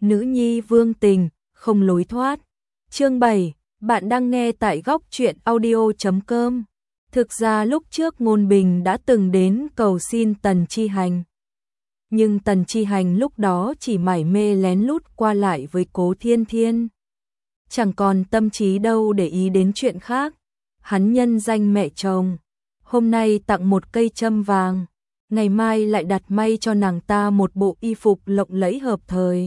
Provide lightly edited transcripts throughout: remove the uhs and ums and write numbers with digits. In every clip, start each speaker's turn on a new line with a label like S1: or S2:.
S1: nữ nhi vương tình, không lối thoát. Chương 7, bạn đang nghe tại góc truyện audio.com. Thực ra lúc trước Ngôn Bình đã từng đến cầu xin Tần Chi Hành. Nhưng Tần Chi Hành lúc đó chỉ mải mê lén lút qua lại với Cố Thiên Thiên. Chẳng còn tâm trí đâu để ý đến chuyện khác. Hắn nhân danh mẹ chồng, hôm nay tặng một cây châm vàng, ngày mai lại đặt may cho nàng ta một bộ y phục lộng lẫy hợp thời.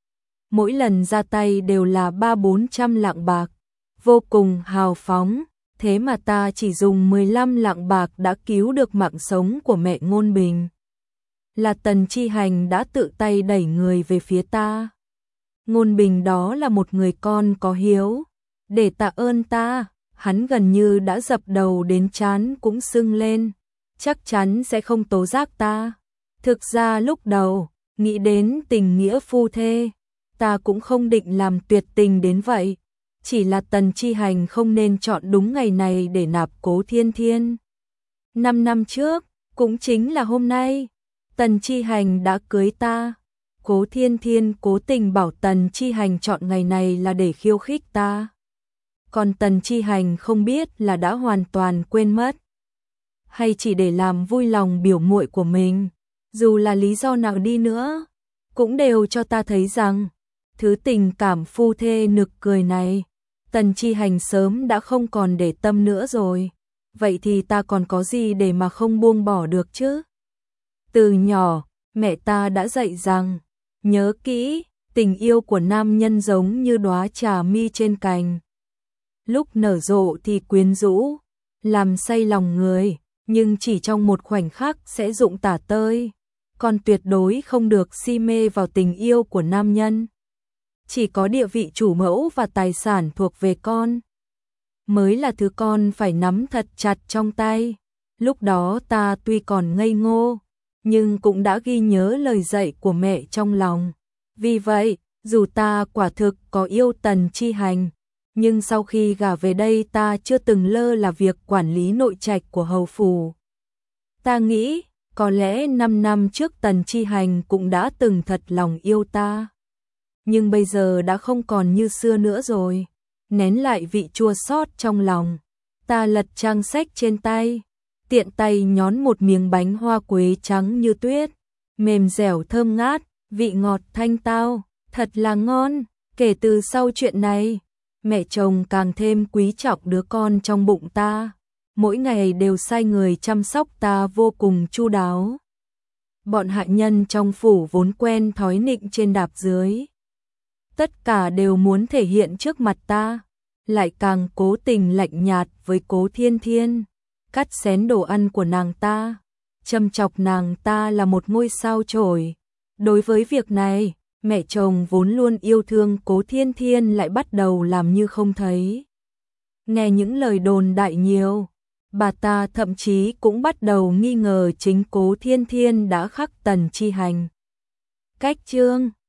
S1: Mỗi lần ra tay đều là 300-400 lạng bạc, vô cùng hào phóng, thế mà ta chỉ dùng 15 lạng bạc đã cứu được mạng sống của mẹ Ngôn Bình. Là Tần Chi Hành đã tự tay đẩy người về phía ta. Ngôn Bình đó là một người con có hiếu, để tạ ơn ta, hắn gần như đã dập đầu đến trán cũng sưng lên, chắc chắn sẽ không tố giác ta. Thực ra lúc đầu, nghĩ đến tình nghĩa phu thê, ta cũng không định làm tuyệt tình đến vậy, chỉ là Tần Chi Hành không nên chọn đúng ngày này để nạp Cố Thiên Thiên. 5 năm trước, cũng chính là hôm nay, Tần Chi Hành đã cưới ta. Cố Thiên Thiên cố tình bảo Tần Chi Hành chọn ngày này là để khiêu khích ta. Còn Tần Chi Hành không biết là đã hoàn toàn quên mất, hay chỉ để làm vui lòng biểu muội của mình, dù là lý do nào đi nữa, cũng đều cho ta thấy rằng thứ tình cảm phu thê nực cười này, Tần Chi Hành sớm đã không còn để tâm nữa rồi. Vậy thì ta còn có gì để mà không buông bỏ được chứ? Từ nhỏ, mẹ ta đã dạy rằng, nhớ kỹ, tình yêu của nam nhân giống như đóa trà mi trên cành. Lúc nở rộ thì quyến rũ, làm say lòng người, nhưng chỉ trong một khoảnh khắc sẽ rụng tả tơi. Còn tuyệt đối không được si mê vào tình yêu của nam nhân. Chỉ có địa vị chủ mẫu và tài sản thuộc về con mới là thứ con phải nắm thật chặt trong tay. Lúc đó ta tuy còn ngây ngô, nhưng cũng đã ghi nhớ lời dạy của mẹ trong lòng. Vì vậy, dù ta quả thực có yêu Tần Chi Hành, nhưng sau khi gả về đây ta chưa từng lơ là việc quản lý nội trạch của hầu phủ. Ta nghĩ, có lẽ 5 năm trước Tần Chi Hành cũng đã từng thật lòng yêu ta. Nhưng bây giờ đã không còn như xưa nữa rồi. Nén lại vị chua xót trong lòng, ta lật trang sách trên tay, tiện tay nhón một miếng bánh hoa quế trắng như tuyết, mềm dẻo thơm ngát, vị ngọt thanh tao, thật là ngon. Kể từ sau chuyện này, mẹ chồng càng thêm quý trọng đứa con trong bụng ta, mỗi ngày đều sai người chăm sóc ta vô cùng chu đáo. Bọn hạ nhân trong phủ vốn quen thói nịnh trên đạp dưới, tất cả đều muốn thể hiện trước mặt ta, lại càng cố tình lạnh nhạt với Cố Thiên Thiên, cắt xén đồ ăn của nàng ta, châm chọc nàng ta là một ngôi sao chổi. Đối với việc này, mẹ chồng vốn luôn yêu thương Cố Thiên Thiên lại bắt đầu làm như không thấy. Nghe những lời đồn đại nhiều, bà ta thậm chí cũng bắt đầu nghi ngờ chính Cố Thiên Thiên đã khắc Tần Chi Hành. Cách chương